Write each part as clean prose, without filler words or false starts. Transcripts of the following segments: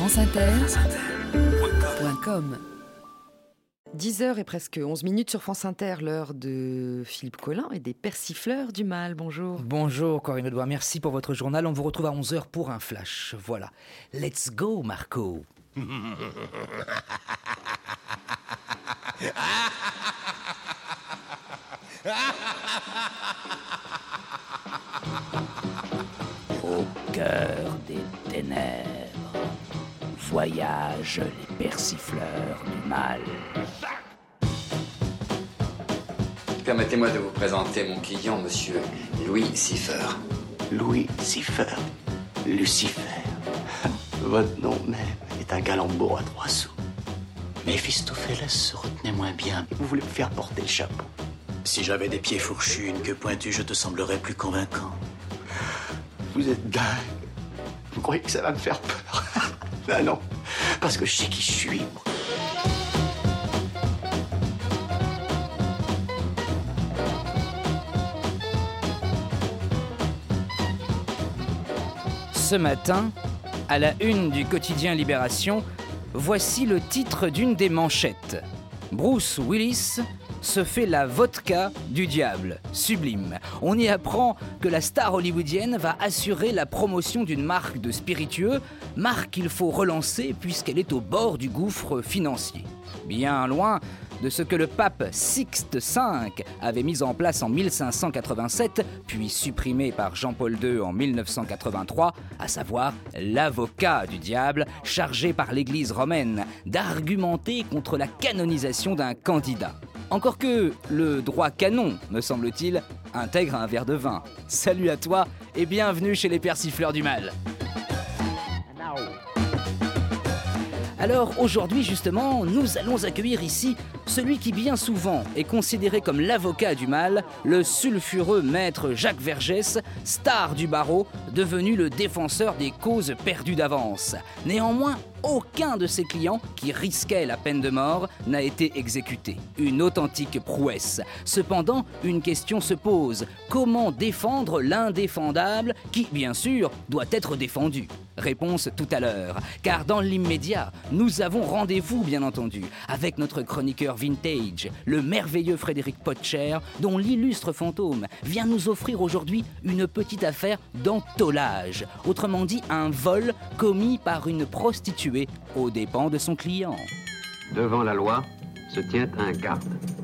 franceinter.com. 10h et presque 11 minutes sur France Inter, l'heure de Philippe Collin et des persifleurs du mal. Bonjour. Bonjour Corinne Audouin, merci pour votre journal. On vous retrouve à 11h pour un flash. Voilà. Let's go Marco. Au cœur des ténèbres voyagent les persifleurs du mal. Permettez-moi de vous présenter mon client, monsieur Louis Siffer. Louis Siffer, Lucifer. Votre nom même est un galembour à 3 sous. Méphistophélès, retenez moins bien. Vous voulez me faire porter le chapeau. Si j'avais des pieds fourchus, une queue pointue, je te semblerais plus convaincant. Vous êtes dingue. Vous croyez que ça va me faire peur? Ben non, parce que je sais qui je suis, moi. Ce matin, à la une du quotidien Libération, voici le titre d'une des manchettes. Bruce Willis se fait la vodka du diable. Sublime. On y apprend que la star hollywoodienne va assurer la promotion d'une marque de spiritueux, marque qu'il faut relancer puisqu'elle est au bord du gouffre financier. Bien loin de ce que le pape Sixte V avait mis en place en 1587, puis supprimé par Jean-Paul II en 1983, à savoir l'avocat du diable, chargé par l'Église romaine d'argumenter contre la canonisation d'un candidat. Encore que le droit canon, me semble-t-il, intègre un verre de vin. Salut à toi et bienvenue chez les persifleurs du mal. Alors aujourd'hui justement, nous allons accueillir ici celui qui bien souvent est considéré comme l'avocat du mal, le sulfureux maître Jacques Vergès, star du barreau, devenu le défenseur des causes perdues d'avance. Néanmoins, aucun de ses clients qui risquait la peine de mort n'a été exécuté. Une authentique prouesse. Cependant, une question se pose. Comment défendre l'indéfendable qui, bien sûr, doit être défendu ? Réponse tout à l'heure. Car dans l'immédiat, nous avons rendez-vous, bien entendu, avec notre chroniqueur vintage, le merveilleux Frédéric Potcher, dont l'illustre fantôme vient nous offrir aujourd'hui une petite affaire d'entolage. Autrement dit, un vol commis par une prostituée aux dépens de son client. Devant la loi se tient un garde.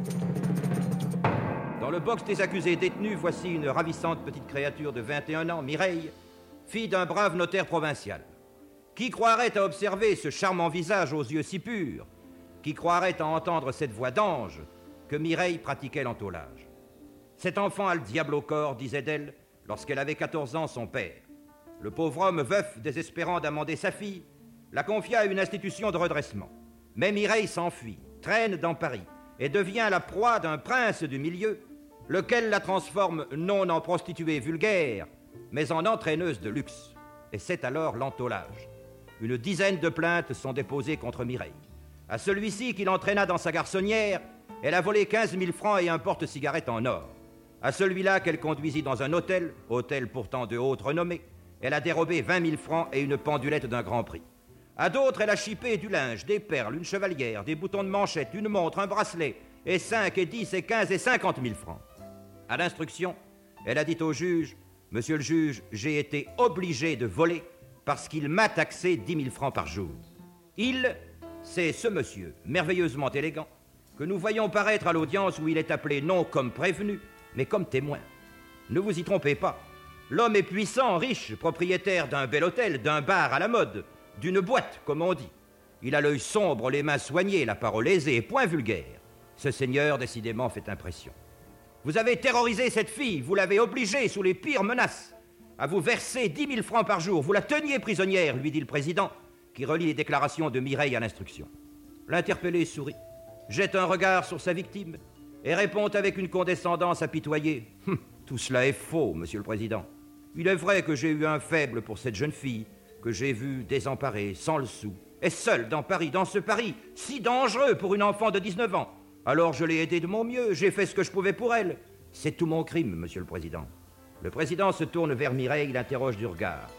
Dans le box des accusés détenus, voici une ravissante petite créature de 21 ans, Mireille, fille d'un brave notaire provincial. Qui croirait à observer ce charmant visage aux yeux si purs? Qui croirait à entendre cette voix d'ange que Mireille pratiquait l'entolage? Cet enfant a le diable au corps, disait d'elle, lorsqu'elle avait 14 ans, son père. Le pauvre homme veuf, désespérant d'amender sa fille, la confia à une institution de redressement. Mais Mireille s'enfuit, traîne dans Paris et devient la proie d'un prince du milieu, lequel la transforme non en prostituée vulgaire, mais en entraîneuse de luxe. Et c'est alors l'entolage. Une dizaine de plaintes sont déposées contre Mireille. À celui-ci qui l'entraîna dans sa garçonnière, elle a volé 15 000 francs et un porte-cigarette en or. À celui-là qu'elle conduisit dans un hôtel pourtant de haute renommée, elle a dérobé 20 000 francs et une pendulette d'un grand prix. À d'autres, elle a chipé du linge, des perles, une chevalière, des boutons de manchette, une montre, un bracelet, et 5, et 10, et 15, et 50 000 francs. À l'instruction, elle a dit au juge, « Monsieur le juge, j'ai été obligé de voler parce qu'il m'a taxé 10 000 francs par jour. » Il, c'est ce monsieur, merveilleusement élégant, que nous voyons paraître à l'audience où il est appelé non comme prévenu, mais comme témoin. Ne vous y trompez pas. L'homme est puissant, riche, propriétaire d'un bel hôtel, d'un bar à la mode, d'une boîte, comme on dit. Il a l'œil sombre, les mains soignées, la parole aisée, point vulgaire. Ce seigneur, décidément, fait impression. Vous avez terrorisé cette fille, vous l'avez obligée, sous les pires menaces, à vous verser 10 000 francs par jour. Vous la teniez prisonnière, lui dit le président, qui relit les déclarations de Mireille à l'instruction. L'interpellé sourit, jette un regard sur sa victime et répond avec une condescendance apitoyée. « Tout cela est faux, monsieur le président. Il est vrai que j'ai eu un faible pour cette jeune fille, que j'ai vue désemparée, sans le sou, et seule dans Paris, dans ce Paris si dangereux pour une enfant de 19 ans. Alors je l'ai aidée de mon mieux, j'ai fait ce que je pouvais pour elle. C'est tout mon crime, monsieur le président. » Le président se tourne vers Mireille, l'interroge du regard. «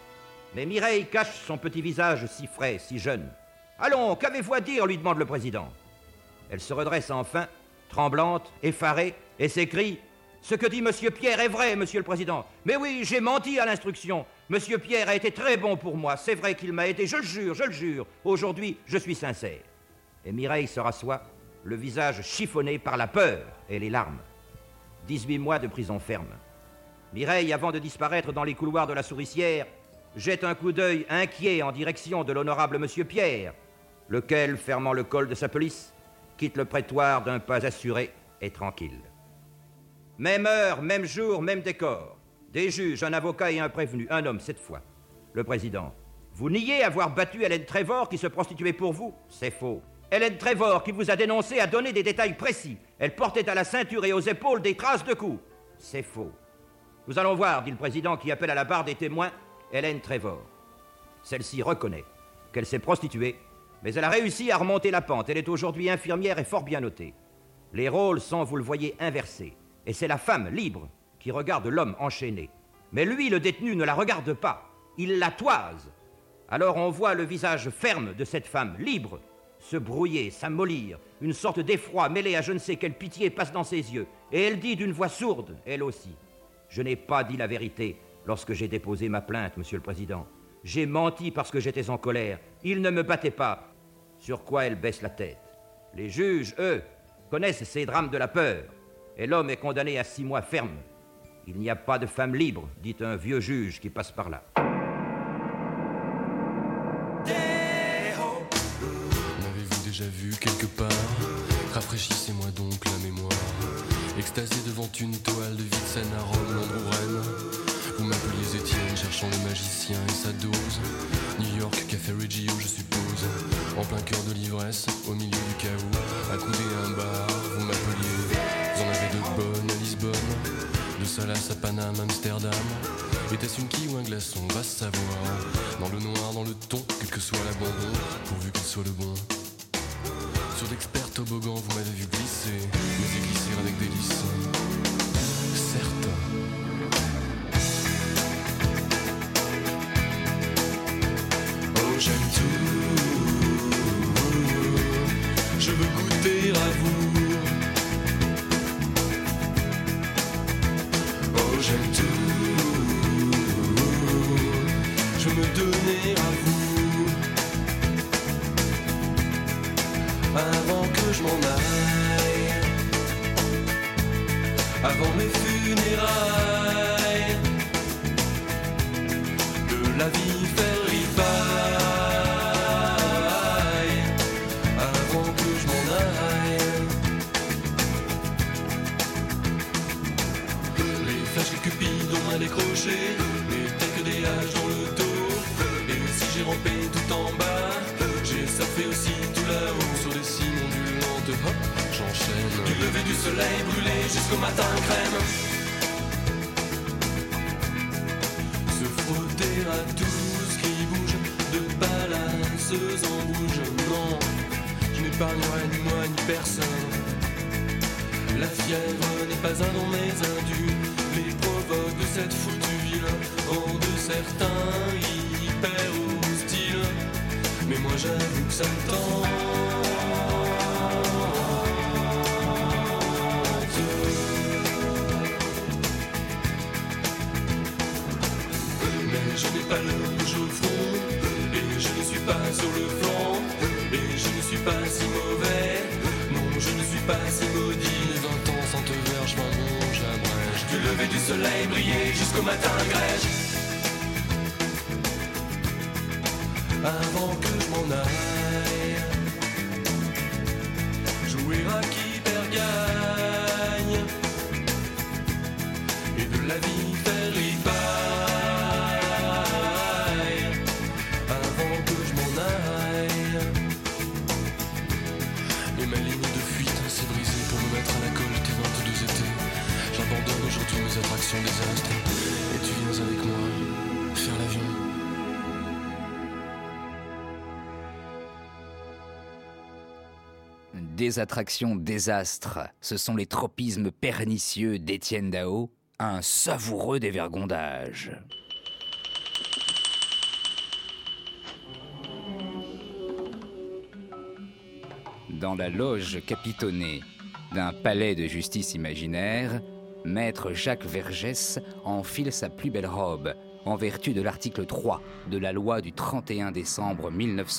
Mais Mireille cache son petit visage si frais, si jeune. Allons, qu'avez-vous à dire, lui demande le président. Elle se redresse enfin, tremblante, effarée, et s'écrie « Ce que dit Monsieur Pierre est vrai, Monsieur le Président. Mais oui, j'ai menti à l'instruction. Monsieur Pierre a été très bon pour moi. C'est vrai qu'il m'a été, je le jure. Aujourd'hui, je suis sincère. » Et Mireille se rassoit, le visage chiffonné par la peur et les larmes. 18 mois de prison ferme. Mireille, avant de disparaître dans les couloirs de la Souricière, jette un coup d'œil inquiet en direction de l'honorable Monsieur Pierre, lequel, fermant le col de sa pelisse, quitte le prétoire d'un pas assuré et tranquille. Même heure, même jour, même décor. Des juges, un avocat et un prévenu, un homme cette fois. Le président. Vous niez avoir battu Hélène Trévor qui se prostituait pour vous? C'est faux. Hélène Trévor qui vous a dénoncé a donné des détails précis. Elle portait à la ceinture et aux épaules des traces de coups. C'est faux. Nous allons voir, dit le président qui appelle à la barre des témoins Hélène Trévor. Celle-ci reconnaît qu'elle s'est prostituée, mais elle a réussi à remonter la pente. Elle est aujourd'hui infirmière et fort bien notée. Les rôles sont, vous le voyez, inversés. Et c'est la femme libre qui regarde l'homme enchaîné. Mais lui, le détenu, ne la regarde pas. Il la toise. Alors on voit le visage ferme de cette femme libre se brouiller, s'amollir. Une sorte d'effroi mêlé à je ne sais quelle pitié passe dans ses yeux. Et elle dit d'une voix sourde, elle aussi. Je n'ai pas dit la vérité lorsque j'ai déposé ma plainte, Monsieur le Président. J'ai menti parce que j'étais en colère. Il ne me battait pas. Sur quoi elle baisse la tête. Les juges, eux, connaissent ces drames de la peur. Et l'homme est condamné à 6 mois ferme. Il n'y a pas de femme libre, dit un vieux juge qui passe par là. M'avez-vous déjà vu quelque part? Rafraîchissez-moi donc la mémoire. Extasié devant une toile de Vixen à Rome, Londres ou Rennes. Vous m'appeliez Étienne, cherchant le magicien et sa dose. New York, Café Reggio, je suppose. En plein cœur de l'ivresse, au milieu du chaos, accoudé à un bar, vous m'appeliez. Vous en avez de bonnes à Lisbonne, de Salas à Paname, Amsterdam. Était-ce une quille ou un glaçon, va savoir. Dans le noir, dans le ton, quel que soit l'abandon, pourvu qu'il soit le bon. Sur d'experts toboggans, vous m'avez vu glisser, mais y glisser avec délice. Certes. Oh, j'aime tout, je veux goûter à vous. Oh, j'aime tout, je veux me donner à vous. Avant que je m'en aille, avant mes funérailles, de la vie faire ripaille, avant que je m'en aille. Les flashs et Cupidon à décrocher n'étaient que des haches dans le dos. Et si j'ai rampé tout en bas, j'ai surfé aussi tout là-haut sur des cimes ondulantes. Hop, j'enchaîne. Du lever du soleil brûlé jusqu'au matin crème. Se frotter à tout ce qui bouge, de palaces en bouge. Non, je n'épargnerai ni moi ni personne. La fièvre n'est pas un nom mais un dû. Les provoques de cette foutue ville rendent certains hyper hostiles. Mais moi j'avoue que ça me tente. Mais je n'ai pas le rouge au front, et je ne suis pas sur le flanc, et je ne suis pas si mauvais. Non, je ne suis pas si maudit. Les 20 ans sans te verre, je m'en bon, j'abrège. Du lever du soleil briller jusqu'au matin grège. Avant que je m'en aille, jouer à qui perd gagne, et de la vie faire ripaille. Avant que je m'en aille, et ma ligne de fuite s'est brisée pour me mettre à la colle tes 22 étés. J'abandonne aujourd'hui mes attractions désastres, et tu viens avec moi faire l'avion. Des attractions désastres, ce sont les tropismes pernicieux d'Étienne Dao, un savoureux dévergondage. Dans la loge capitonnée d'un palais de justice imaginaire, Maître Jacques Vergès enfile sa plus belle robe en vertu de l'article 3 de la loi du 31 décembre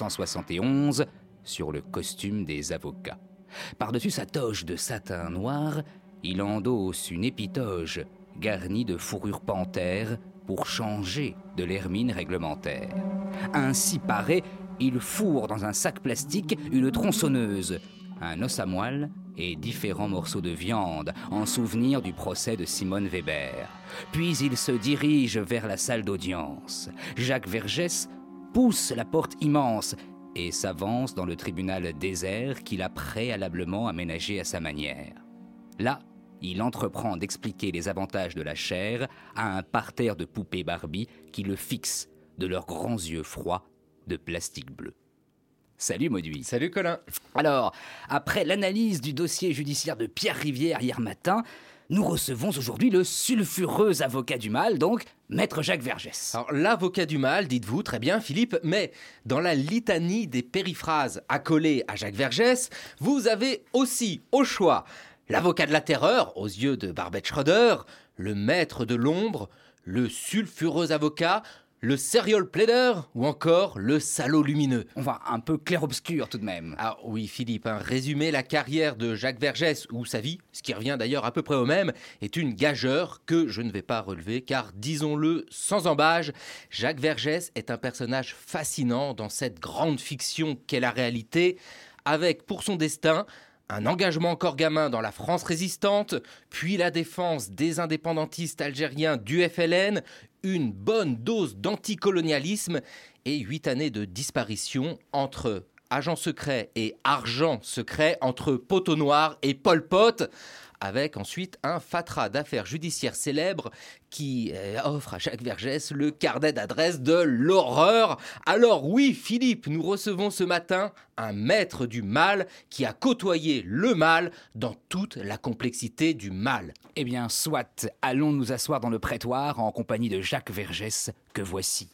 1971 sur le costume des avocats. Par-dessus sa toge de satin noir, il endosse une épitoge garnie de fourrure panthère pour changer de l'hermine réglementaire. Ainsi paré, il fourre dans un sac plastique une tronçonneuse, un os à moelle et différents morceaux de viande en souvenir du procès de Simone Weber. Puis il se dirige vers la salle d'audience. Jacques Vergès pousse la porte immense et s'avance dans le tribunal désert qu'il a préalablement aménagé à sa manière. Là, il entreprend d'expliquer les avantages de la chair à un parterre de poupées Barbie qui le fixent de leurs grands yeux froids de plastique bleu. Salut Mauduit. Salut Colin. Alors, après l'analyse du dossier judiciaire de Pierre Rivière hier matin, nous recevons aujourd'hui le sulfureux avocat du mal, donc Maître Jacques Vergès. Alors, l'avocat du mal, dites-vous, très bien Philippe, mais dans la litanie des périphrases accolées à Jacques Vergès, vous avez aussi au choix l'avocat de la terreur, aux yeux de Barbet Schroeder, le maître de l'ombre, le sulfureux avocat, le serial pleader ou encore le salaud lumineux. On va un peu clair-obscur tout de même. Ah oui Philippe, résumer la carrière de Jacques Vergès, ou sa vie, ce qui revient d'ailleurs à peu près au même, est une gageure que je ne vais pas relever, car disons-le sans embâge, Jacques Vergès est un personnage fascinant dans cette grande fiction qu'est la réalité, avec pour son destin un engagement encore gamin dans la France résistante, puis la défense des indépendantistes algériens du FLN, une bonne dose d'anticolonialisme et 8 années de disparition entre agents secrets et argent secret, entre Poteau Noir et Pol Pot, avec ensuite un fatras d'affaires judiciaires célèbres qui offre à Jacques Vergès le carnet d'adresse de l'horreur. Alors oui, Philippe, nous recevons ce matin un maître du mal qui a côtoyé le mal dans toute la complexité du mal. Eh bien, soit, allons nous asseoir dans le prétoire en compagnie de Jacques Vergès, que voici.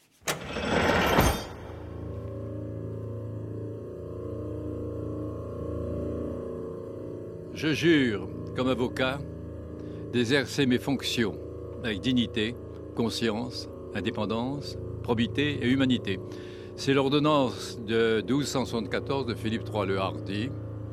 Je jure, comme avocat, d'exercer mes fonctions avec dignité, conscience, indépendance, probité et humanité. C'est l'ordonnance de 1274 de Philippe III le Hardi.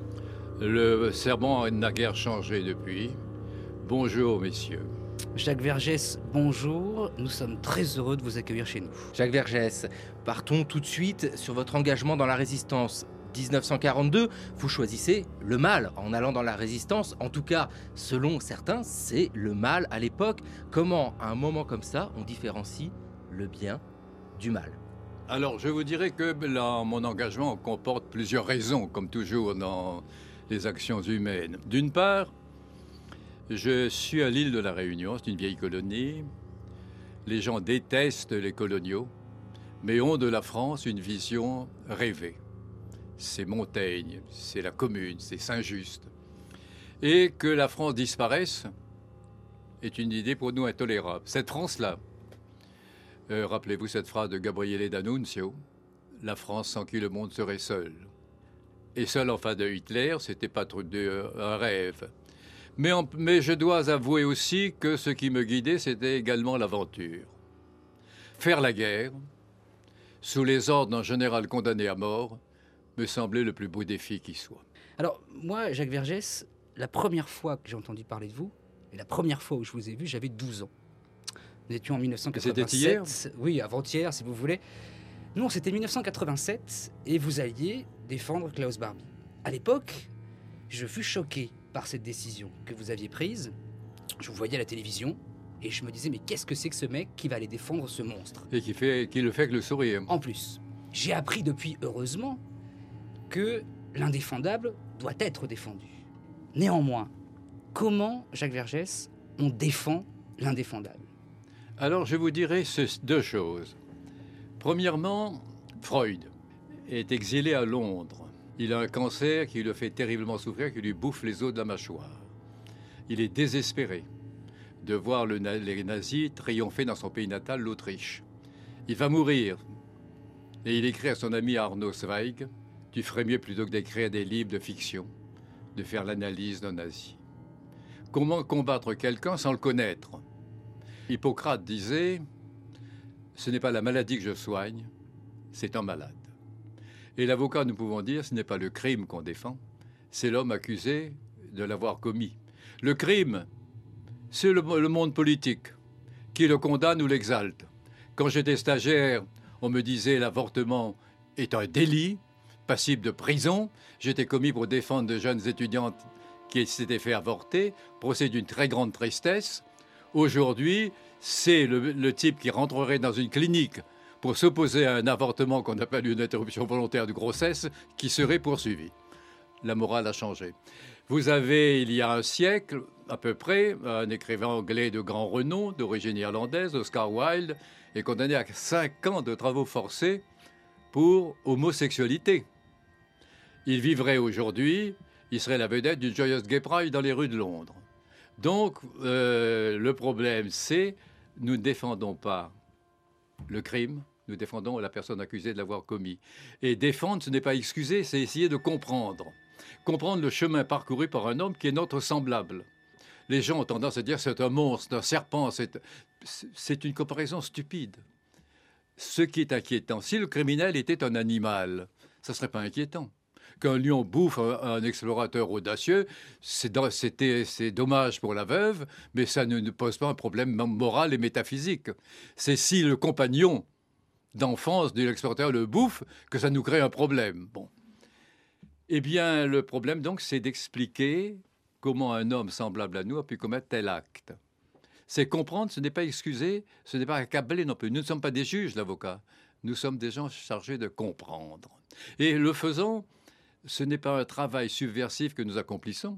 Le serment n'a guère changé depuis. Bonjour, messieurs. Jacques Vergès, bonjour. Nous sommes très heureux de vous accueillir chez nous. Jacques Vergès, partons tout de suite sur votre engagement dans la résistance. 1942, vous choisissez le mal en allant dans la résistance. En tout cas, selon certains, c'est le mal à l'époque. Comment, à un moment comme ça, on différencie le bien du mal? Alors, je vous dirais que là, mon engagement comporte plusieurs raisons, comme toujours dans les actions humaines. D'une part, je suis à l'île de la Réunion, c'est une vieille colonie. Les gens détestent les coloniaux, mais ont de la France une vision rêvée. C'est Montaigne, c'est la Commune, c'est Saint-Just. Et que la France disparaisse est une idée pour nous intolérable. Cette France-là, rappelez-vous cette phrase de Gabriele D'Annunzio, la France sans qui le monde serait seul. Et seul en face de Hitler, c'était pas trop un rêve. Mais je dois avouer aussi que ce qui me guidait, c'était également l'aventure. Faire la guerre, sous les ordres d'un général condamné à mort, me semblait le plus beau défi qui soit. Alors, moi, Jacques Vergès, la première fois que j'ai entendu parler de vous, et la première fois où je vous ai vu, j'avais 12 ans. Nous étions en 1987. C'était hier ? Oui, avant-hier, si vous voulez. Non, c'était 1987, et vous alliez défendre Klaus Barbie. À l'époque, je fus choqué par cette décision que vous aviez prise. Je vous voyais à la télévision, et je me disais, mais qu'est-ce que c'est que ce mec qui va aller défendre ce monstre ? Et qui le fait avec le sourire. En plus, j'ai appris depuis, heureusement, que l'indéfendable doit être défendu. Néanmoins, comment, Jacques Vergès, on défend l'indéfendable ? Alors, je vous dirais deux choses. Premièrement, Freud est exilé à Londres. Il a un cancer qui le fait terriblement souffrir, qui lui bouffe les os de la mâchoire. Il est désespéré de voir les nazis triompher dans son pays natal, l'Autriche. Il va mourir. Et il écrit à son ami Arno Zweig, « tu ferais mieux plutôt que d'écrire des livres de fiction, de faire l'analyse d'un nazi. Comment combattre quelqu'un sans le connaître? Hippocrate disait, ce n'est pas la maladie que je soigne, c'est un malade. Et l'avocat, nous pouvons dire, ce n'est pas le crime qu'on défend, c'est l'homme accusé de l'avoir commis. Le crime, c'est le monde politique qui le condamne ou l'exalte. Quand j'étais stagiaire, on me disait l'avortement est un délit, passible de prison. J'étais commis pour défendre de jeunes étudiantes qui s'étaient fait avorter, procès d'une très grande tristesse. Aujourd'hui, c'est le type qui rentrerait dans une clinique pour s'opposer à un avortement qu'on appelle une interruption volontaire de grossesse qui serait poursuivi. La morale a changé. Vous avez, il y a un siècle, à peu près, un écrivain anglais de grand renom, d'origine irlandaise, Oscar Wilde, est condamné à 5 ans de travaux forcés pour homosexualité. Il vivrait aujourd'hui, il serait la vedette d'une joyeuse gay pride dans les rues de Londres. Donc, le problème, c'est, nous ne défendons pas le crime, nous défendons la personne accusée de l'avoir commis. Et défendre, ce n'est pas excuser, c'est essayer de comprendre. Comprendre le chemin parcouru par un homme qui est notre semblable. Les gens ont tendance à dire c'est un monstre, un serpent, c'est une comparaison stupide. Ce qui est inquiétant, si le criminel était un animal, ça ne serait pas inquiétant. Qu'un lion bouffe un explorateur audacieux, c'est dommage pour la veuve, mais ça ne pose pas un problème moral et métaphysique. C'est si le compagnon d'enfance de l'explorateur le bouffe que ça nous crée un problème. Bon. Eh bien, le problème, donc, c'est d'expliquer comment un homme semblable à nous a pu commettre tel acte. C'est comprendre, ce n'est pas excuser, ce n'est pas accabler non plus. Nous ne sommes pas des juges, l'avocat. Nous sommes des gens chargés de comprendre. Et le faisant, ce n'est pas un travail subversif que nous accomplissons.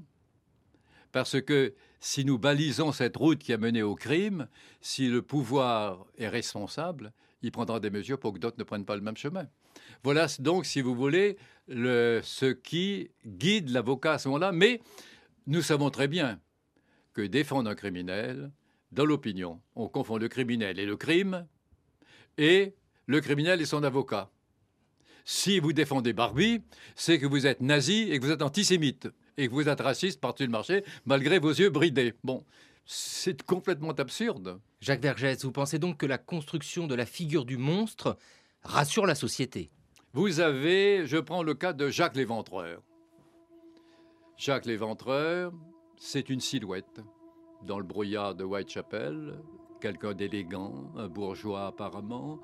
Parce que si nous balisons cette route qui a mené au crime, si le pouvoir est responsable, il prendra des mesures pour que d'autres ne prennent pas le même chemin. Voilà donc, si vous voulez, ce qui guide l'avocat à ce moment-là. Mais nous savons très bien que défendre un criminel, dans l'opinion, on confond le criminel et le crime, et le criminel et son avocat. Si vous défendez Barbie, c'est que vous êtes nazi et que vous êtes antisémite, et que vous êtes raciste par-dessus le marché, malgré vos yeux bridés. Bon, c'est complètement absurde. Jacques Vergès, vous pensez donc que la construction de la figure du monstre rassure la société? Vous avez, je prends le cas de Jacques l'Éventreur. Jacques l'Éventreur, c'est une silhouette dans le brouillard de Whitechapel, quelqu'un d'élégant, un bourgeois apparemment,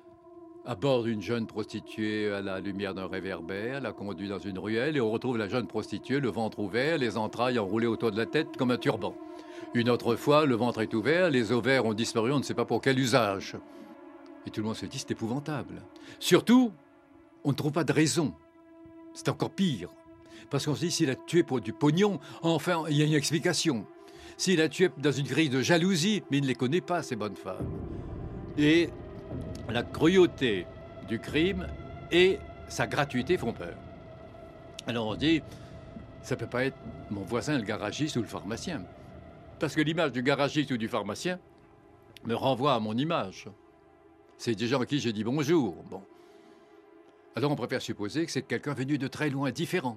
à bord d'une jeune prostituée à la lumière d'un réverbère, la conduit dans une ruelle et on retrouve la jeune prostituée, le ventre ouvert, les entrailles enroulées autour de la tête comme un turban. Une autre fois, le ventre est ouvert, les ovaires ont disparu, on ne sait pas pour quel usage. Et tout le monde se dit, c'est épouvantable. Surtout, on ne trouve pas de raison. C'est encore pire. Parce qu'on se dit, s'il a tué pour du pognon, enfin, il y a une explication. S'il a tué dans une crise de jalousie, mais il ne les connaît pas, ces bonnes femmes. Et la cruauté du crime et sa gratuité font peur. Alors on se dit, ça ne peut pas être mon voisin, le garagiste ou le pharmacien. Parce que l'image du garagiste ou du pharmacien me renvoie à mon image. C'est des gens à qui j'ai dit bonjour. Bon. Alors on préfère supposer que c'est quelqu'un venu de très loin, différent.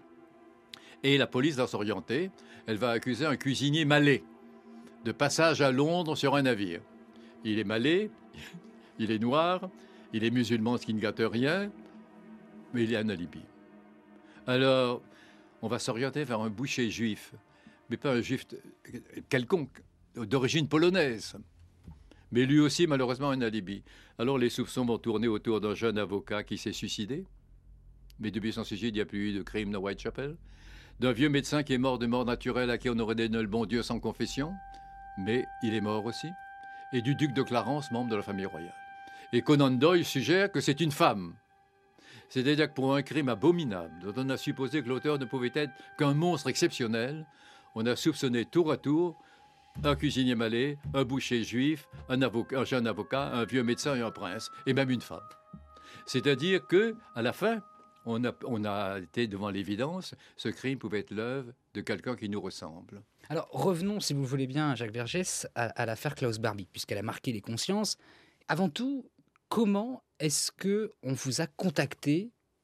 Et la police va s'orienter. Elle va accuser un cuisinier malais de passage à Londres sur un navire. Il est malais, il est noir, il est musulman, ce qui ne gâte rien, mais il a un alibi. Alors, on va s'orienter vers un boucher juif, mais pas un juif quelconque, d'origine polonaise. Mais lui aussi, malheureusement, un alibi. Alors, les soupçons vont tourner autour d'un jeune avocat qui s'est suicidé. Mais depuis son suicide, il n'y a plus eu de crime dans Whitechapel. D'un vieux médecin qui est mort de mort naturelle à qui on aurait donné le bon Dieu sans confession. Mais il est mort aussi. Et du duc de Clarence, membre de la famille royale. Et Conan Doyle suggère que c'est une femme. C'est-à-dire que pour un crime abominable, dont on a supposé que l'auteur ne pouvait être qu'un monstre exceptionnel, on a soupçonné tour à tour un cuisinier malais, un boucher juif, un jeune avocat, un vieux médecin et un prince, et même une femme. C'est-à-dire que, à la fin, on a été devant l'évidence, ce crime pouvait être l'œuvre de quelqu'un qui nous ressemble. Alors revenons, si vous le voulez bien, Jacques Vergès, à l'affaire Klaus Barbie, puisqu'elle a marqué les consciences. Avant tout, comment est-ce qu'on vous a contacté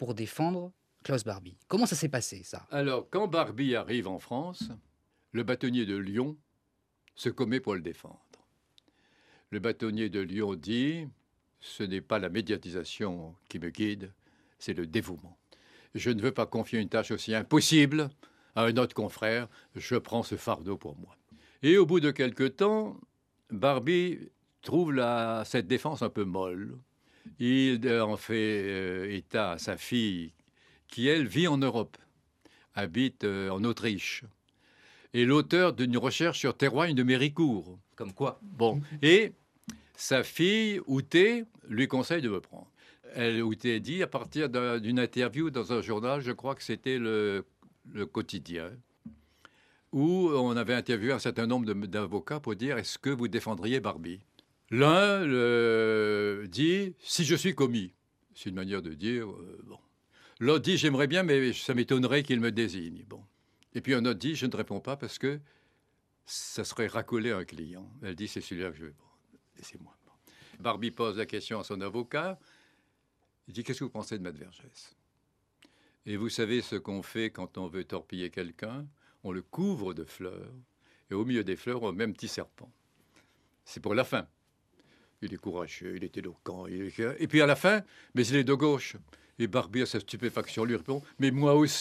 pour défendre Klaus Barbie. Comment ça s'est passé, ça? Alors, quand Barbie arrive en France, le bâtonnier de Lyon se commet pour le défendre. Le bâtonnier de Lyon dit « Ce n'est pas la médiatisation qui me guide, c'est le dévouement. Je ne veux pas confier une tâche aussi impossible à un autre confrère, je prends ce fardeau pour moi. » Et au bout de quelque temps, Barbie trouve cette défense un peu molle. Il en fait état à sa fille qui, elle, vit en Europe, habite en Autriche, et l'auteur d'une recherche sur Théroigne de Méricourt. Comme quoi? Bon, et sa fille, Outé, lui conseille de me prendre. Outé dit, à partir d'une interview dans un journal, je crois que c'était le Quotidien, où on avait interviewé un certain nombre d'avocats pour dire « Est-ce que vous défendriez Barbie ?» L'un dit « Si je suis commis ». C'est une manière de dire bon. L'autre dit « J'aimerais bien, mais ça m'étonnerait qu'il me désigne. » Bon. Et puis un autre dit « Je ne réponds pas parce que ça serait racoler un client. » Elle dit « C'est celui-là que je veux. Bon, laissez-moi. » Bon. Barbie pose la question à son avocat. Il dit « Qu'est-ce que vous pensez de Maître Vergès ?» Et vous savez ce qu'on fait quand on veut torpiller quelqu'un? On le couvre de fleurs. Et au milieu des fleurs, on met un petit serpent. C'est pour la fin. Il est courageux, il est éloquent. Et puis à la fin, mais il est de gauche. Et Barbie, à sa stupéfaction, lui répond « Mais moi aussi !»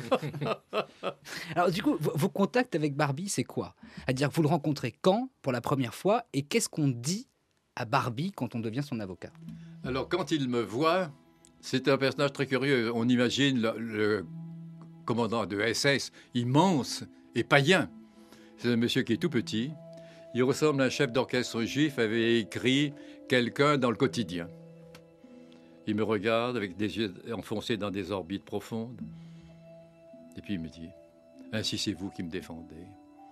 Alors du coup, vos contacts avec Barbie, c'est quoi? C'est-à-dire que vous le rencontrez quand, pour la première fois, et qu'est-ce qu'on dit à Barbie quand on devient son avocat? Alors quand il me voit, c'est un personnage très curieux. On imagine le commandant de SS, immense et païen. C'est un monsieur qui est tout petit. Il ressemble à un chef d'orchestre juif, avait écrit quelqu'un dans le Quotidien. Il me regarde avec des yeux enfoncés dans des orbites profondes. Et puis il me dit, ainsi c'est vous qui me défendez.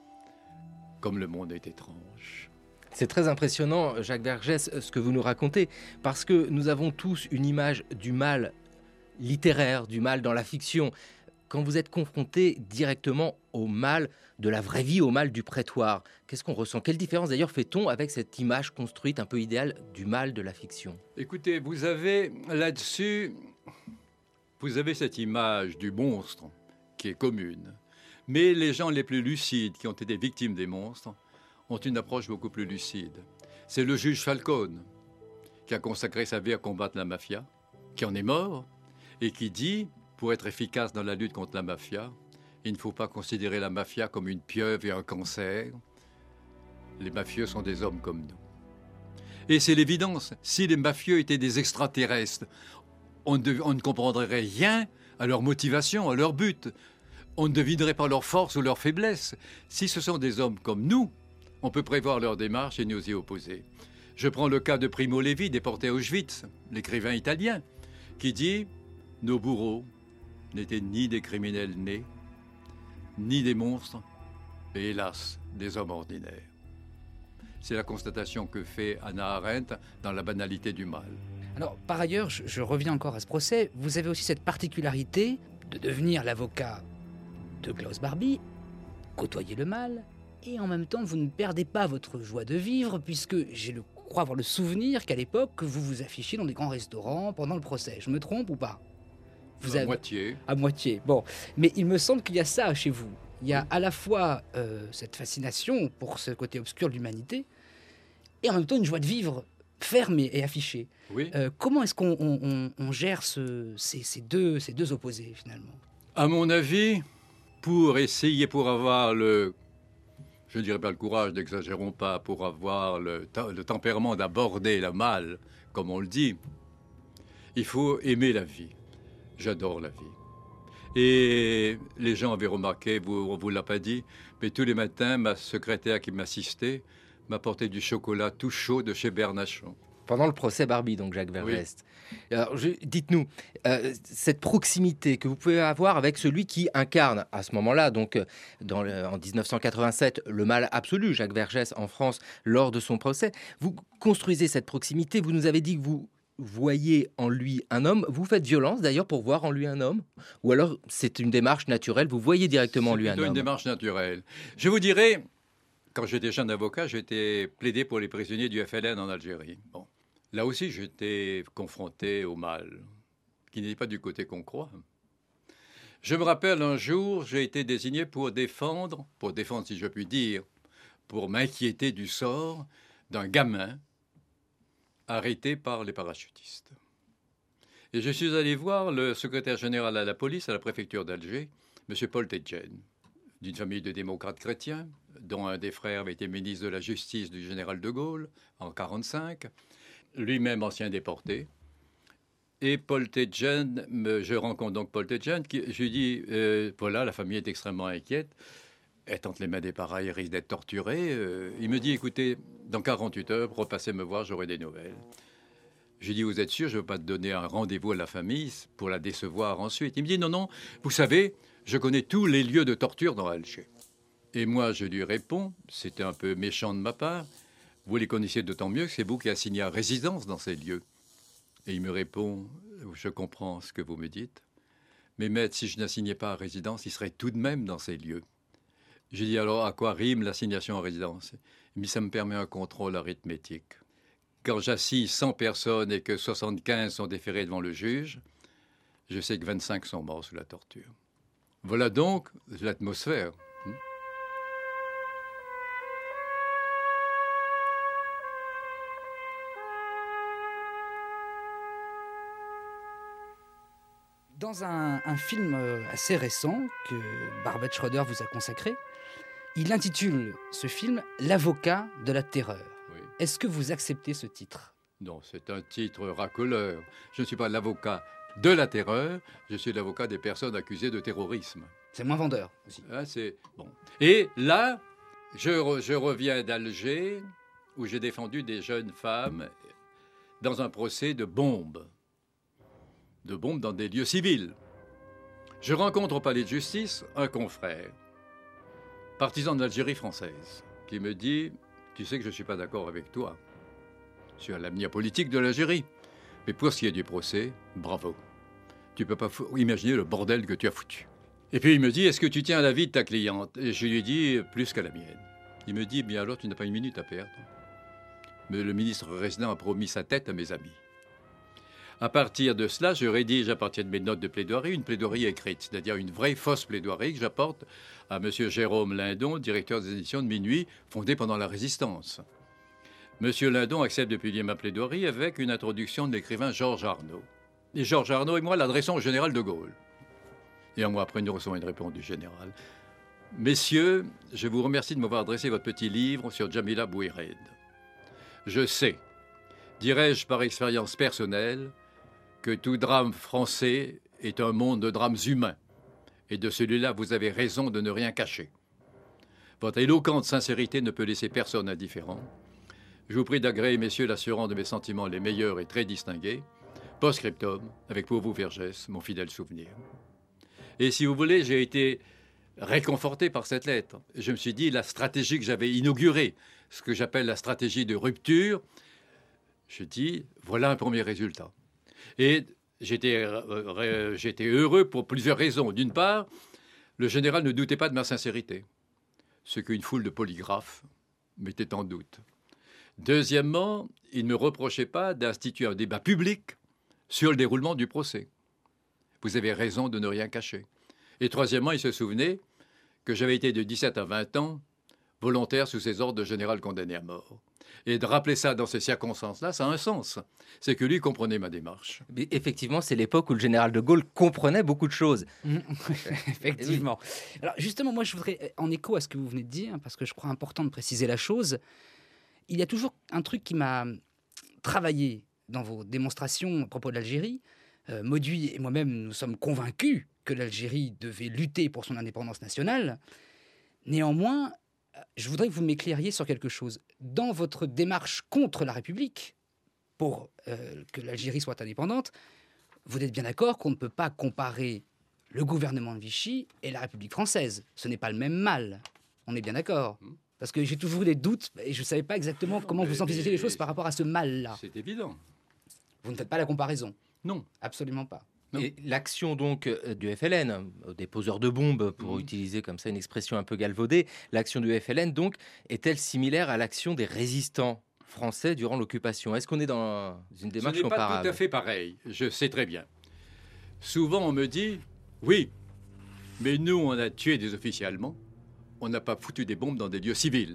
Comme le monde est étrange. C'est très impressionnant, Jacques Vergès, ce que vous nous racontez, parce que nous avons tous une image du mal littéraire, du mal dans la fiction. Quand vous êtes confronté directement au mal de la vraie vie, au mal du prétoire, qu'est-ce qu'on ressent? Quelle différence d'ailleurs fait-on avec cette image construite un peu idéale du mal de la fiction? Écoutez, vous avez là-dessus, vous avez cette image du monstre qui est commune. Mais les gens les plus lucides qui ont été victimes des monstres ont une approche beaucoup plus lucide. C'est le juge Falcone qui a consacré sa vie à combattre la mafia, qui en est mort et qui dit, pour être efficace dans la lutte contre la mafia, il ne faut pas considérer la mafia comme une pieuvre et un cancer. Les mafieux sont des hommes comme nous. Et c'est l'évidence. Si les mafieux étaient des extraterrestres, on ne comprendrait rien à leur motivation, à leur but. On ne devinerait pas leur force ou leur faiblesse. Si ce sont des hommes comme nous, on peut prévoir leur démarche et nous y opposer. Je prends le cas de Primo Levi, déporté à Auschwitz, l'écrivain italien, qui dit « Nos bourreaux n'étaient ni des criminels nés, ni des monstres, et hélas, des hommes ordinaires. » C'est la constatation que fait Hannah Arendt dans La banalité du mal. Alors, par ailleurs, je reviens encore à ce procès, vous avez aussi cette particularité de devenir l'avocat de Klaus Barbie, côtoyer le mal, et en même temps, vous ne perdez pas votre joie de vivre, puisque je crois avoir le souvenir qu'à l'époque, vous vous affichiez dans des grands restaurants pendant le procès. Je me trompe ou pas? À moitié. À moitié, bon. Mais il me semble qu'il y a ça chez vous. Il y a à la fois cette fascination pour ce côté obscur de l'humanité, et en même temps une joie de vivre ferme et affichée. Oui. Comment est-ce qu'on gère ces deux opposés, finalement? À mon avis, pour avoir je ne dirais pas le courage, n'exagérons pas, pour avoir le tempérament d'aborder le mal, comme on le dit, il faut aimer la vie. J'adore la vie. Et les gens avaient remarqué, on ne vous l'a pas dit, mais tous les matins, ma secrétaire qui m'assistait m'apportait du chocolat tout chaud de chez Bernachon. Pendant le procès Barbie, donc Jacques Vergès. Oui. Alors, dites-nous, cette proximité que vous pouvez avoir avec celui qui incarne à ce moment-là, donc en 1987, le mal absolu, Jacques Vergès en France, lors de son procès, vous construisez cette proximité, vous nous avez dit que vous voyez en lui un homme, vous faites violence d'ailleurs pour voir en lui un homme, ou alors c'est une démarche naturelle, vous voyez directement en lui un homme? C'est une démarche naturelle. Je vous dirais, quand j'étais jeune avocat, j'étais plaidé pour les prisonniers du FLN en Algérie. Bon. Là aussi, j'étais confronté au mal qui n'est pas du côté qu'on croit. Je me rappelle un jour, j'ai été désigné pour défendre si je puis dire, pour m'inquiéter du sort d'un gamin arrêté par les parachutistes. Et je suis allé voir le secrétaire général à la police à la préfecture d'Alger, M. Paul Tedjen, d'une famille de démocrates chrétiens, dont un des frères avait été ministre de la Justice du général de Gaulle en 1945, lui-même ancien déporté. Et Paul Tedjen, je rencontre donc Paul Tedjen, je lui dis, voilà, la famille est extrêmement inquiète, est entre les mains des pareils, il risque d'être torturé. Il me dit, écoutez, dans 48 heures, repassez me voir, j'aurai des nouvelles. Je lui dis, vous êtes sûr, je ne veux pas te donner un rendez-vous à la famille pour la décevoir ensuite. Il me dit, non, non, vous savez, je connais tous les lieux de torture dans Alger. Et moi, je lui réponds, c'était un peu méchant de ma part, vous les connaissez d'autant mieux que c'est vous qui assignez à résidence dans ces lieux. Et il me répond, je comprends ce que vous me dites, mais maître, si je n'assignais pas à résidence, il serait tout de même dans ces lieux. Je dis alors, à quoi rime l'assignation à résidence? Il me dit, ça me permet un contrôle arithmétique. Quand j'assieds 100 personnes et que 75 sont déférées devant le juge, je sais que 25 sont morts sous la torture. Voilà donc l'atmosphère. Dans un film assez récent que Barbet Schroeder vous a consacré, il intitule ce film « L'avocat de la terreur ». Oui. Est-ce que vous acceptez ce titre? Non, c'est un titre racoleur. Je ne suis pas l'avocat de la terreur, je suis l'avocat des personnes accusées de terrorisme. C'est moins vendeur aussi. Ah, c'est bon. Et là, je reviens d'Alger, où j'ai défendu des jeunes femmes dans un procès de bombes dans des lieux civils. Je rencontre au palais de justice un confrère, partisan de l'Algérie française, qui me dit, tu sais que je ne suis pas d'accord avec toi sur l'avenir politique de l'Algérie, mais pour ce qui est du procès, bravo. Tu ne peux pas imaginer le bordel que tu as foutu. Et puis il me dit, est-ce que tu tiens à la vie de ta cliente? Et je lui dis, plus qu'à la mienne. Il me dit, bien alors tu n'as pas une minute à perdre. Mais le ministre résident a promis sa tête à mes amis. À partir de cela, je rédige à partir de mes notes de plaidoirie une plaidoirie écrite, c'est-à-dire une vraie fausse plaidoirie que j'apporte à M. Jérôme Lindon, directeur des éditions de Minuit, fondée pendant la Résistance. M. Lindon accepte de publier ma plaidoirie avec une introduction de l'écrivain Georges Arnaud. Et Georges Arnaud et moi l'adressons au général de Gaulle. Et un mois après, nous recevons une réponse du général. Messieurs, je vous remercie de m'avoir adressé votre petit livre sur Djamila Bouhired. Je sais, dirais-je par expérience personnelle, que tout drame français est un monde de drames humains. Et de celui-là, vous avez raison de ne rien cacher. Votre éloquente sincérité ne peut laisser personne indifférent. Je vous prie d'agréer, messieurs, l'assurant de mes sentiments les meilleurs et très distingués. Post-scriptum, avec pour vous, Vergès, mon fidèle souvenir. Et si vous voulez, j'ai été réconforté par cette lettre. Je me suis dit, la stratégie que j'avais inaugurée, ce que j'appelle la stratégie de rupture, je dis, voilà un premier résultat. Et j'étais heureux pour plusieurs raisons. D'une part, le général ne doutait pas de ma sincérité, ce qu'une foule de polygraphes mettait en doute. Deuxièmement, il ne me reprochait pas d'instituer un débat public sur le déroulement du procès. Vous avez raison de ne rien cacher. Et troisièmement, il se souvenait que j'avais été de 17 à 20 ans volontaire sous ses ordres de général condamné à mort. Et de rappeler ça dans ces circonstances-là, ça a un sens. C'est que lui comprenait ma démarche. Mais effectivement, c'est l'époque où le général de Gaulle comprenait beaucoup de choses. Effectivement. Alors justement, moi je voudrais, en écho à ce que vous venez de dire, parce que je crois important de préciser la chose, il y a toujours un truc qui m'a travaillé dans vos démonstrations à propos de l'Algérie. Mauduit et moi-même, nous sommes convaincus que l'Algérie devait lutter pour son indépendance nationale. Néanmoins, je voudrais que vous m'éclairiez sur quelque chose. Dans votre démarche contre la République, pour que l'Algérie soit indépendante, vous êtes bien d'accord qu'on ne peut pas comparer le gouvernement de Vichy et la République française. Ce n'est pas le même mal. On est bien d'accord. Parce que j'ai toujours eu des doutes et je ne savais pas exactement comment vous envisagez les choses par rapport à ce mal-là. C'est évident. Vous ne faites pas la comparaison? Non. Absolument pas. Et l'action donc du FLN, des poseurs de bombes, pour utiliser comme ça une expression un peu galvaudée, l'action du FLN donc est-elle similaire à l'action des résistants français durant l'occupation? Est-ce qu'on est dans une démarche comparable? Ce n'est pas tout à fait pareil, je sais très bien. Souvent, on me dit, oui, mais nous, on a tué des officiers allemands, on n'a pas foutu des bombes dans des lieux civils.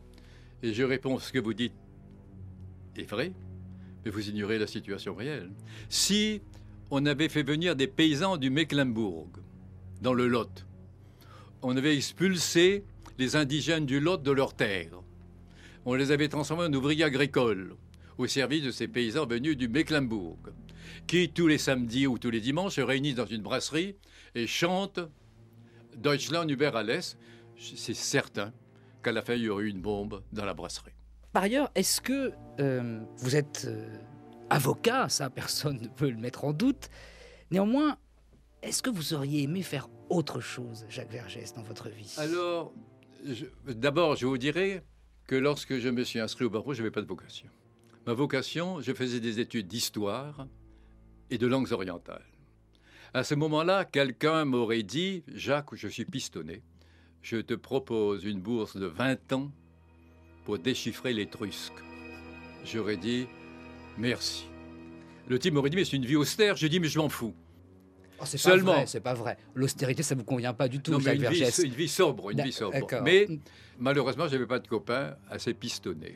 Et je réponds, ce que vous dites est vrai, mais vous ignorez la situation réelle. Si on avait fait venir des paysans du Mecklembourg, dans le Lot, on avait expulsé les indigènes du Lot de leurs terres, on les avait transformés en ouvriers agricoles, au service de ces paysans venus du Mecklembourg, qui, tous les samedis ou tous les dimanches, se réunissent dans une brasserie et chantent « Deutschland über alles ». C'est certain qu'à la fin, il y aurait eu une bombe dans la brasserie. Par ailleurs, est-ce que vous êtes avocat? Ça, personne ne peut le mettre en doute. Néanmoins, est-ce que vous auriez aimé faire autre chose, Jacques Vergès, dans votre vie? Alors, d'abord, je vous dirais que lorsque je me suis inscrit au barreau, je n'avais pas de vocation. Ma vocation, je faisais des études d'histoire et de langues orientales. À ce moment-là, quelqu'un m'aurait dit « Jacques, je suis pistonné. Je te propose une bourse de 20 ans pour déchiffrer l'étrusque. » J'aurais dit « Merci. » Le type m'aurait dit « Mais c'est une vie austère. » Je dis « Mais je m'en fous. » Oh, c'est pas vrai. L'austérité, ça vous convient pas du tout, non, Jacques Vergès. Une vie sobre, une vie sobre. Mais malheureusement, je n'avais pas de copains assez pistonnés.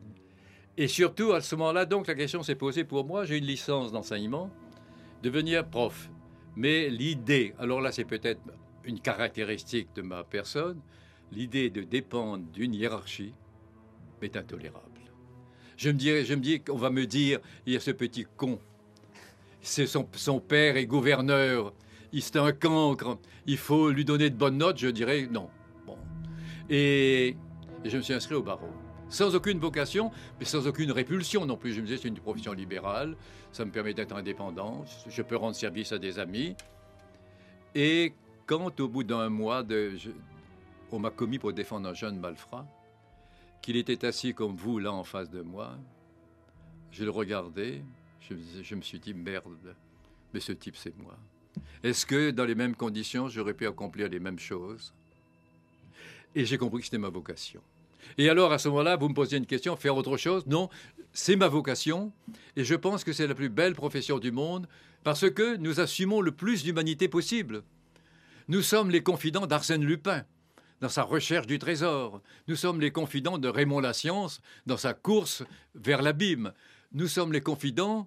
Et surtout, à ce moment-là, donc, la question s'est posée pour moi. J'ai une licence d'enseignement, devenir prof. Mais l'idée, alors là, c'est peut-être une caractéristique de ma personne, l'idée de dépendre d'une hiérarchie est intolérable. Je me dis qu'on va me dire, il y a ce petit con, c'est son père est gouverneur, c'est un cancre, il faut lui donner de bonnes notes, je dirais non. Bon. Et je me suis inscrit au barreau. Sans aucune vocation, mais sans aucune répulsion non plus. Je me disais, c'est une profession libérale, ça me permet d'être indépendant, je peux rendre service à des amis. Et quand, au bout d'un mois, on m'a commis pour défendre un jeune malfrat, qu'il était assis comme vous, là, en face de moi, je le regardais, je me suis dit, merde, mais ce type, c'est moi. Est-ce que, dans les mêmes conditions, j'aurais pu accomplir les mêmes choses? Et j'ai compris que c'était ma vocation. Et alors, à ce moment-là, vous me posiez une question, faire autre chose? Non, c'est ma vocation, et je pense que c'est la plus belle profession du monde, parce que nous assumons le plus d'humanité possible. Nous sommes les confidents d'Arsène Lupin, dans sa recherche du trésor. Nous sommes les confidents de Raymond Lascience, dans sa course vers l'abîme. Nous sommes les confidents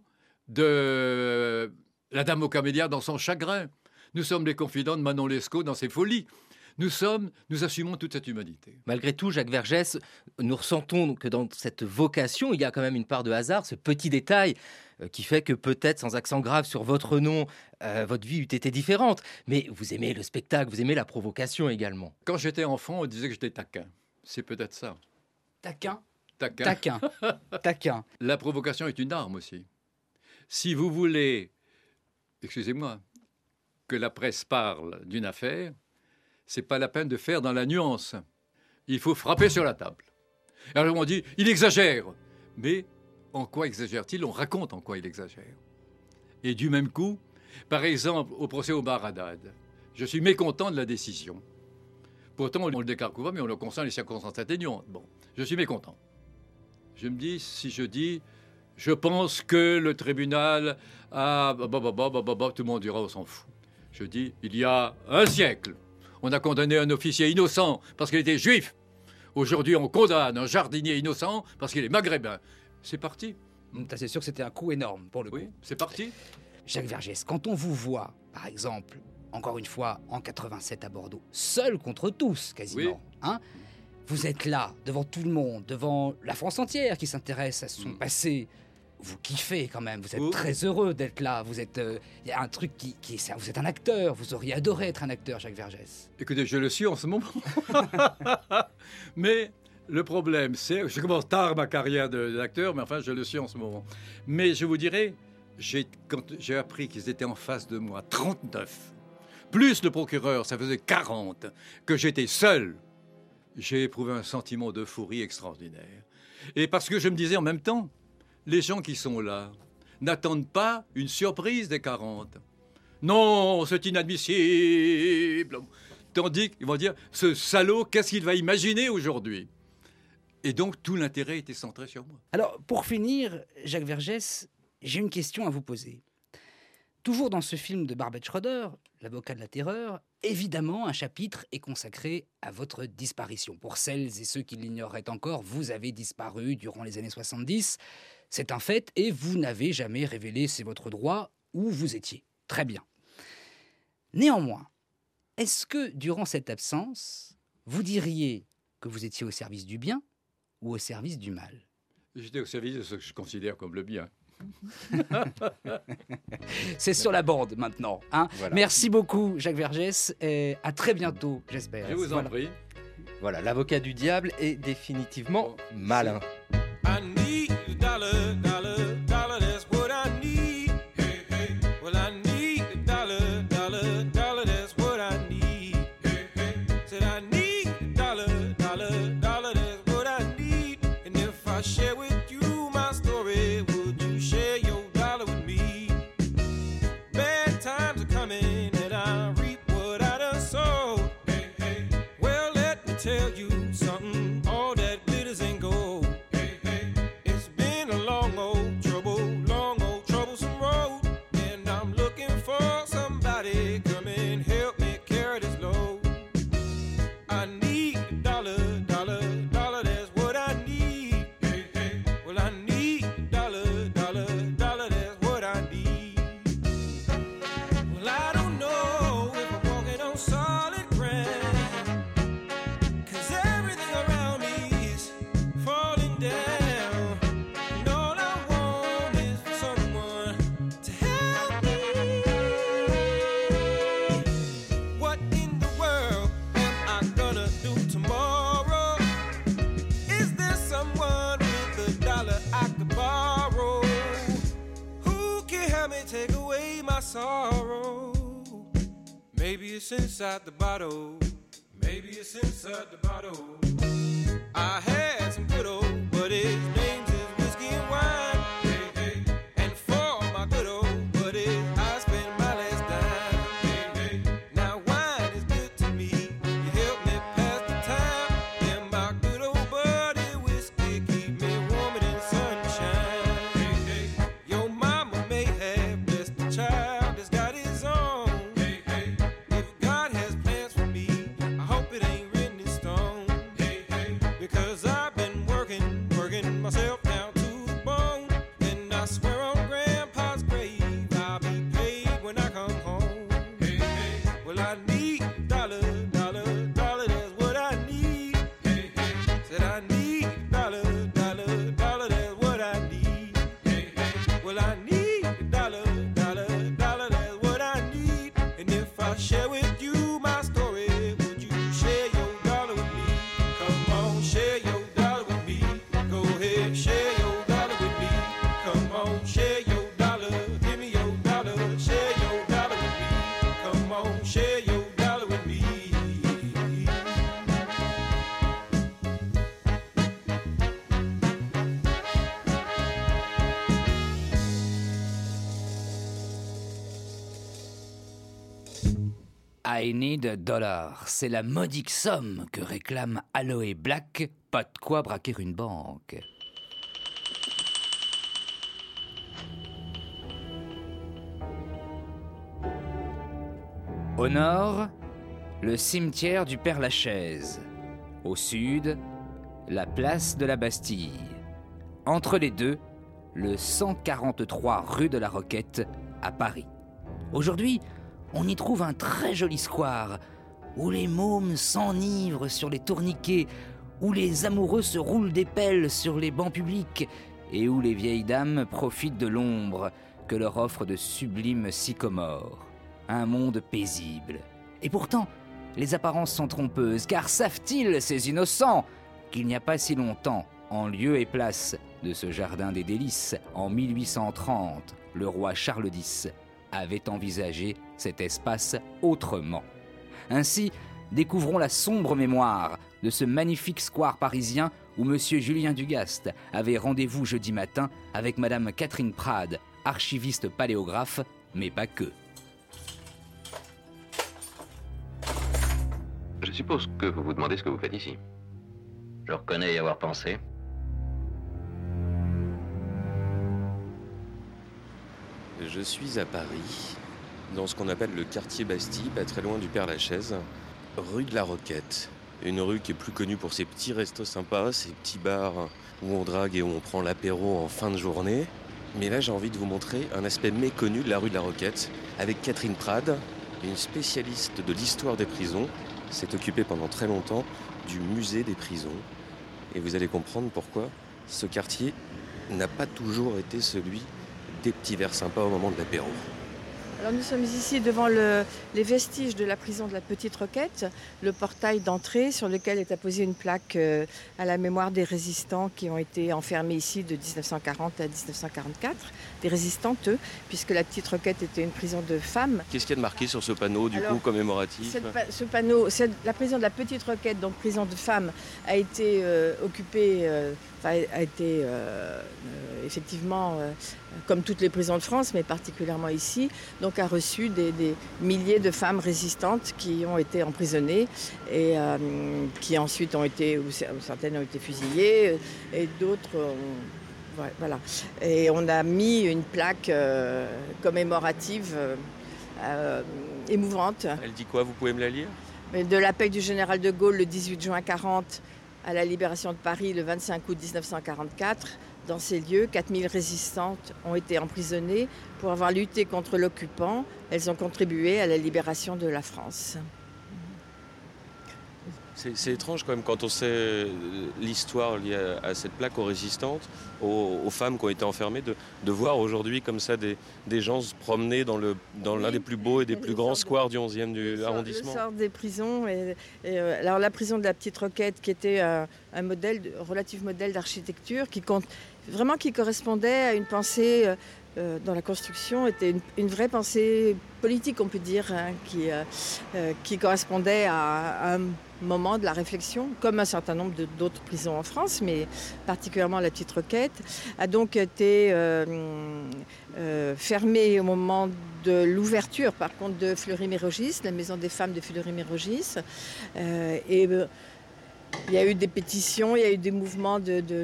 de la Dame aux camélias dans son chagrin. Nous sommes les confidents de Manon Lescaut dans ses folies. Nous assumons toute cette humanité. Malgré tout, Jacques Vergès, nous ressentons que dans cette vocation, il y a quand même une part de hasard, ce petit détail qui fait que peut-être, sans accent grave sur votre nom, votre vie eût été différente. Mais vous aimez le spectacle, vous aimez la provocation également. Quand j'étais enfant, on disait que j'étais taquin. C'est peut-être ça. Taquin? Taquin. Taquin. La provocation est une arme aussi. Si vous voulez, excusez-moi, que la presse parle d'une affaire, c'est pas la peine de faire dans la nuance. Il faut frapper sur la table. Alors on dit, il exagère. Mais en quoi exagère-t-il? On raconte en quoi il exagère. Et du même coup, par exemple, au procès Omar Haddad, je suis mécontent de la décision. Pourtant, on le déclare coupable, mais on le constate les circonstances atténuantes. Bon, je suis mécontent. Je me dis, si je dis, je pense que le tribunal a... tout le monde dira, on s'en fout. Je dis, il y a un siècle, on a condamné un officier innocent parce qu'il était juif. Aujourd'hui, on condamne un jardinier innocent parce qu'il est maghrébin. C'est parti. C'est sûr que c'était un coup énorme pour le coup. Oui, c'est parti. Jacques Vergès, quand on vous voit, par exemple, encore une fois, en 87 à Bordeaux, seul contre tous, quasiment, oui. Hein, vous êtes là, devant tout le monde, devant la France entière qui s'intéresse à son passé. Vous kiffez quand même, vous êtes très heureux d'être là. Vous êtes, y a un truc vous êtes un acteur. Vous auriez adoré être un acteur, Jacques Vergès. Écoutez, je le suis en ce moment. Mais le problème, c'est, je commence tard ma carrière d'acteur, mais enfin, je le suis en ce moment. Mais je vous dirais, quand j'ai appris qu'ils étaient en face de moi, 39, plus le procureur, ça faisait 40, que j'étais seul, j'ai éprouvé un sentiment d'euphorie extraordinaire. Et parce que je me disais en même temps, les gens qui sont là n'attendent pas une surprise des 40. Non, c'est inadmissible. Tandis qu'ils vont dire, ce salaud, qu'est-ce qu'il va imaginer aujourd'hui? Et donc, tout l'intérêt était centré sur moi. Alors, pour finir, Jacques Vergès, j'ai une question à vous poser. Toujours dans ce film de Barbet Schroeder, l'avocat de la terreur, évidemment, un chapitre est consacré à votre disparition. Pour celles et ceux qui l'ignoreraient encore, vous avez disparu durant les années 70. C'est un fait et vous n'avez jamais révélé, c'est votre droit, où vous étiez. Très bien. Néanmoins, est-ce que durant cette absence, vous diriez que vous étiez au service du bien ou au service du mal? J'étais au service de ce que je considère comme le bien. C'est sur la bande maintenant. Hein. Voilà. Merci beaucoup, Jacques Vergès. Et à très bientôt, j'espère. Je vous en prie. Voilà, l'avocat du diable est définitivement malin. I need a dollar, dollar, dollar, that's what I need. Hey, hey. Well, I need a dollar, dollar, dollar, that's what I need. Hey, hey. Said I need a dollar, dollar, dollar, that's what I need. And if I share with you my story, would you share your dollar with me? Bad times are coming and I reap what I done sowed. Hey, hey. Well, let me tell you something, all that glitters ain't gold. It's been a long old troublesome road. And I'm looking for somebody come and help me carry this load. I need a dollar, dollar, dollar, that's what I need. Hey, hey. Well, I need a dollar, dollar, dollar, that's what I need. Well, I don't know if I'm walking on solid ground, 'cause everything around me is falling down. And all I want is for someone to help me. What in the world am I gonna do tomorrow? Is there someone with a dollar I could borrow? Who can help me take away my sorrow? Maybe it's inside the bottle. Maybe it's inside the bottle. I had some good old buddies, names is whiskey and wine. Hey, hey. And for my good old buddies, I spent my last dime. Hey, hey. Now wine is good to me, you help me pass the time. And my good old buddy whiskey keep me warmer than sunshine. Hey, hey. Your mama may have blessed the child that's got his own. Hey, hey. If God has plans for me, I hope it ain't written in stone. Hey, hey. Because I've been working myself down to the bone. And I swear on Grandpa's grave, I'll be paid when I come home. Hey, hey. Well, I need a dollar, dollar, dollar, that's what I need. Hey, hey. Said I need a dollar, dollar, dollar, that's what I need. Hey, hey. Well, I need a dollar, dollar, dollar, that's what I need. And if I share with you my story, would you share your dollar with me? Come on, share your dollar with me. Go ahead, share your dollar with me. Come on, share your dollar. Give me your dollar. Share your dollar with me. Come on, share your dollar with me. I need a dollar. C'est la modique somme que réclame Aloe Black. Pas de quoi braquer une banque. Au nord, le cimetière du Père-Lachaise. Au sud, la place de la Bastille. Entre les deux, le 143 rue de la Roquette à Paris. Aujourd'hui, on y trouve un très joli square où les mômes s'enivrent sur les tourniquets, où les amoureux se roulent des pelles sur les bancs publics et où les vieilles dames profitent de l'ombre que leur offre de sublimes sycomores. Un monde paisible. Et pourtant, les apparences sont trompeuses, car savent-ils, ces innocents, qu'il n'y a pas si longtemps, en lieu et place de ce jardin des délices, en 1830, le roi Charles X avait envisagé cet espace autrement. Ainsi, découvrons la sombre mémoire de ce magnifique square parisien où M. Julien Dugast avait rendez-vous jeudi matin avec Mme Catherine Prade, archiviste paléographe, mais pas que. Je suppose que vous vous demandez ce que vous faites ici. Je reconnais y avoir pensé. Je suis à Paris, dans ce qu'on appelle le quartier Bastille, pas très loin du Père-Lachaise, rue de la Roquette. Une rue qui est plus connue pour ses petits restos sympas, ses petits bars où on drague et où on prend l'apéro en fin de journée. Mais là, j'ai envie de vous montrer un aspect méconnu de la rue de la Roquette, avec Catherine Prade, une spécialiste de l'histoire des prisons, s'est occupée pendant très longtemps du musée des prisons. Et vous allez comprendre pourquoi ce quartier n'a pas toujours été celui des petits verres sympas au moment de l'apéro. Alors nous sommes ici devant les vestiges de la prison de la Petite Roquette, le portail d'entrée sur lequel est apposée une plaque à la mémoire des résistants qui ont été enfermés ici de 1940 à 1944, des résistantes, puisque la Petite Roquette était une prison de femmes. Qu'est-ce qu'il y a de marqué sur ce panneau commémoratif ? Ce panneau, la prison de la Petite Roquette, donc prison de femmes, a été occupée, effectivement, comme toutes les prisons de France, mais particulièrement ici, donc a reçu des milliers de femmes résistantes qui ont été emprisonnées et qui ensuite ont été, ou certaines ont été fusillées et d'autres voilà. Et on a mis une plaque commémorative émouvante. Elle dit quoi ? Vous pouvez me la lire ? De l'appel du général de Gaulle le 18 juin 40 à la libération de Paris le 25 août 1944. Dans ces lieux, 4000 résistantes ont été emprisonnées pour avoir lutté contre l'occupant. Elles ont contribué à la libération de la France. C'est étrange quand même quand on sait l'histoire liée à cette plaque aux résistantes, aux femmes qui ont été enfermées, de voir aujourd'hui comme ça des gens se promener dans l'un des plus beaux et des plus grands squares du 11e arrondissement. Le sort des prisons. Alors la prison de la Petite Roquette qui était un relatif modèle d'architecture qui correspondait à une pensée dans la construction, était une vraie pensée politique, on peut dire, qui correspondait à un moment de la réflexion, comme un certain nombre d'autres prisons en France, mais particulièrement la Petite Roquette, a donc été fermée au moment de l'ouverture, par contre, de Fleury-Mérogis, la maison des femmes de Fleury-Mérogis. Il y a eu des pétitions, il y a eu des mouvements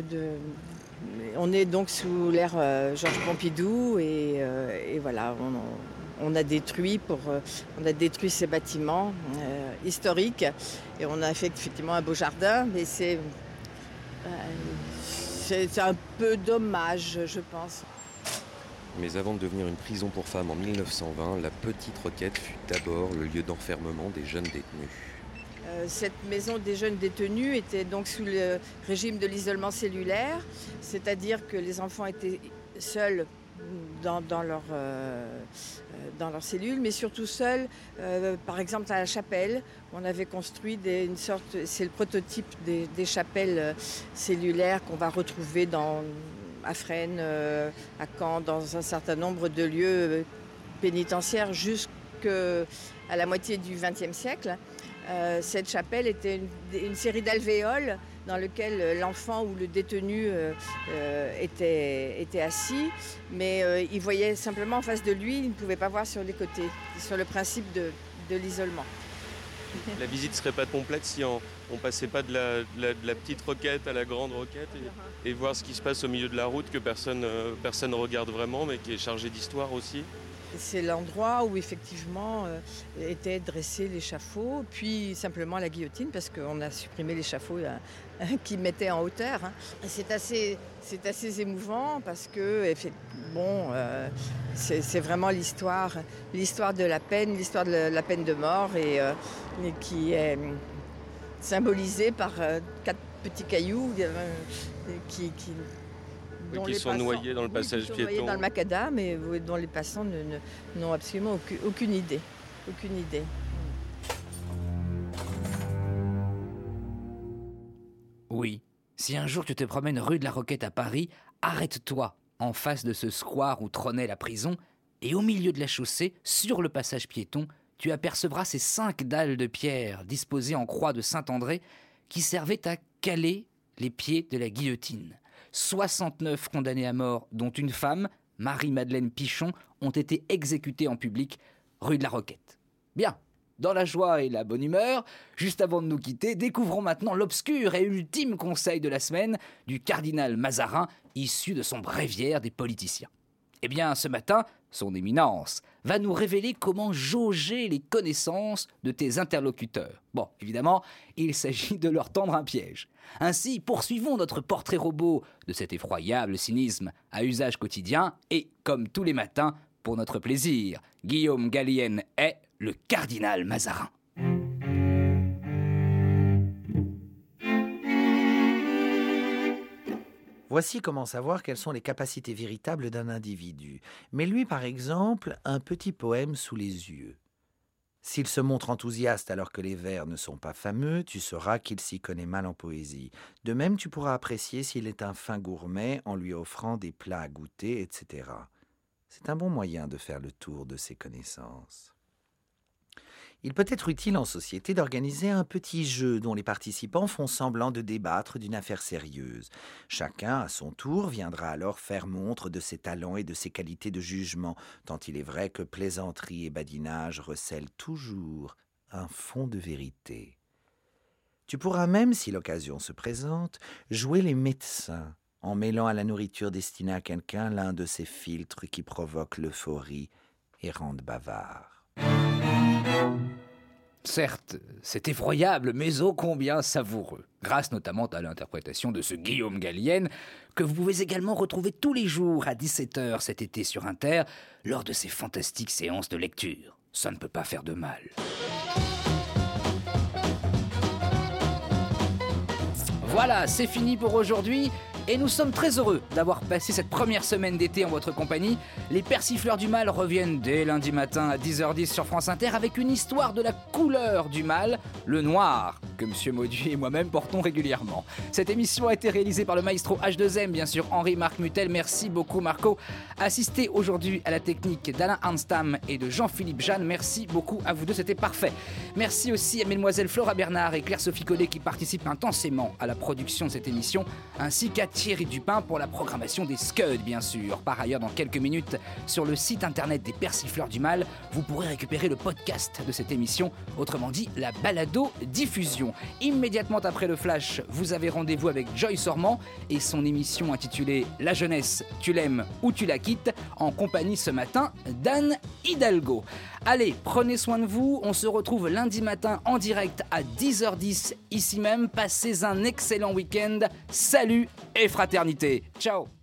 on est donc sous l'ère Georges Pompidou et voilà, on a détruit ces bâtiments historiques et on a fait effectivement un beau jardin, mais c'est un peu dommage, je pense. Mais avant de devenir une prison pour femmes en 1920, la Petite Roquette fut d'abord le lieu d'enfermement des jeunes détenus. Cette maison des jeunes détenus était donc sous le régime de l'isolement cellulaire, c'est-à-dire que les enfants étaient seuls dans leur cellule, mais surtout seuls, par exemple à la chapelle. On avait construit c'est le prototype des chapelles cellulaires qu'on va retrouver à Fresnes, à Caen, dans un certain nombre de lieux pénitentiaires jusqu'à la moitié du XXe siècle. Cette chapelle était une série d'alvéoles dans lequel l'enfant ou le détenu était assis, mais il voyait simplement en face de lui, il ne pouvait pas voir sur les côtés, sur le principe de l'isolement. La visite ne serait pas complète si on passait pas de la Petite Roquette à la Grande Roquette et voir ce qui se passe au milieu de la route que personne ne regarde vraiment, mais qui est chargé d'histoire aussi. C'est l'endroit où effectivement était dressé l'échafaud, puis simplement la guillotine, parce qu'on a supprimé l'échafaud qui mettait en hauteur. C'est assez émouvant parce que c'est vraiment l'histoire de la peine, l'histoire de la peine de mort et qui est symbolisée par 4 petits cailloux qui sont noyés dans le passage piéton. Noyés dans le macadam, mais dont les passants n'ont absolument aucune idée. Oui, si un jour tu te promènes rue de la Roquette à Paris, arrête-toi en face de ce square où trônait la prison, et au milieu de la chaussée, sur le passage piéton, tu apercevras ces 5 dalles de pierre disposées en croix de Saint-André qui servaient à caler les pieds de la guillotine. 69 condamnés à mort, dont une femme, Marie-Madeleine Pichon, ont été exécutés en public rue de la Roquette. Bien, dans la joie et la bonne humeur, juste avant de nous quitter, découvrons maintenant l'obscur et ultime conseil de la semaine du cardinal Mazarin, issu de son bréviaire des politiciens. Eh bien, ce matin, son éminence va nous révéler comment jauger les connaissances de tes interlocuteurs. Bon, évidemment, il s'agit de leur tendre un piège. Ainsi, poursuivons notre portrait robot de cet effroyable cynisme à usage quotidien et, comme tous les matins, pour notre plaisir, Guillaume Gallienne est le cardinal Mazarin. Voici comment savoir quelles sont les capacités véritables d'un individu. Mais lui, par exemple, un petit poème sous les yeux. S'il se montre enthousiaste alors que les vers ne sont pas fameux, tu sauras qu'il s'y connaît mal en poésie. De même, tu pourras apprécier s'il est un fin gourmet en lui offrant des plats à goûter, etc. C'est un bon moyen de faire le tour de ses connaissances. Il peut être utile en société d'organiser un petit jeu dont les participants font semblant de débattre d'une affaire sérieuse. Chacun, à son tour, viendra alors faire montre de ses talents et de ses qualités de jugement, tant il est vrai que plaisanterie et badinage recèlent toujours un fond de vérité. Tu pourras même, si l'occasion se présente, jouer les médecins, en mêlant à la nourriture destinée à quelqu'un l'un de ces filtres qui provoquent l'euphorie et rendent bavard. Certes, c'est effroyable, mais ô combien savoureux, grâce notamment à l'interprétation de ce Guillaume Gallienne, que vous pouvez également retrouver tous les jours à 17h cet été sur Inter, lors de ces fantastiques séances de lecture. Ça ne peut pas faire de mal. Voilà, c'est fini pour aujourd'hui. Et nous sommes très heureux d'avoir passé cette première semaine d'été en votre compagnie. Les Persifleurs du Mal reviennent dès lundi matin à 10h10 sur France Inter avec une histoire de la couleur du mal, le noir, que M. Mauduit et moi-même portons régulièrement. Cette émission a été réalisée par le maestro H2M, bien sûr, Henri-Marc Mutel. Merci beaucoup, Marco. Assisté aujourd'hui à la technique d'Alain Arnstam et de Jean-Philippe Jeanne. Merci beaucoup à vous deux, c'était parfait. Merci aussi à mesdemoiselles Flora Bernard et Claire-Sophie Collet qui participent intensément à la production de cette émission, ainsi qu'à Thierry Dupin pour la programmation des Scuds, bien sûr. Par ailleurs, dans quelques minutes, sur le site internet des Persifleurs du Mal, vous pourrez récupérer le podcast de cette émission, autrement dit, la balado-diffusion. Immédiatement après le flash, vous avez rendez-vous avec Joyce Ormand et son émission intitulée « La jeunesse, tu l'aimes ou tu la quittes » en compagnie ce matin d'Anne Hidalgo. Allez, prenez soin de vous, on se retrouve lundi matin en direct à 10h10 ici même. Passez un excellent week-end, salut et fraternité. Ciao.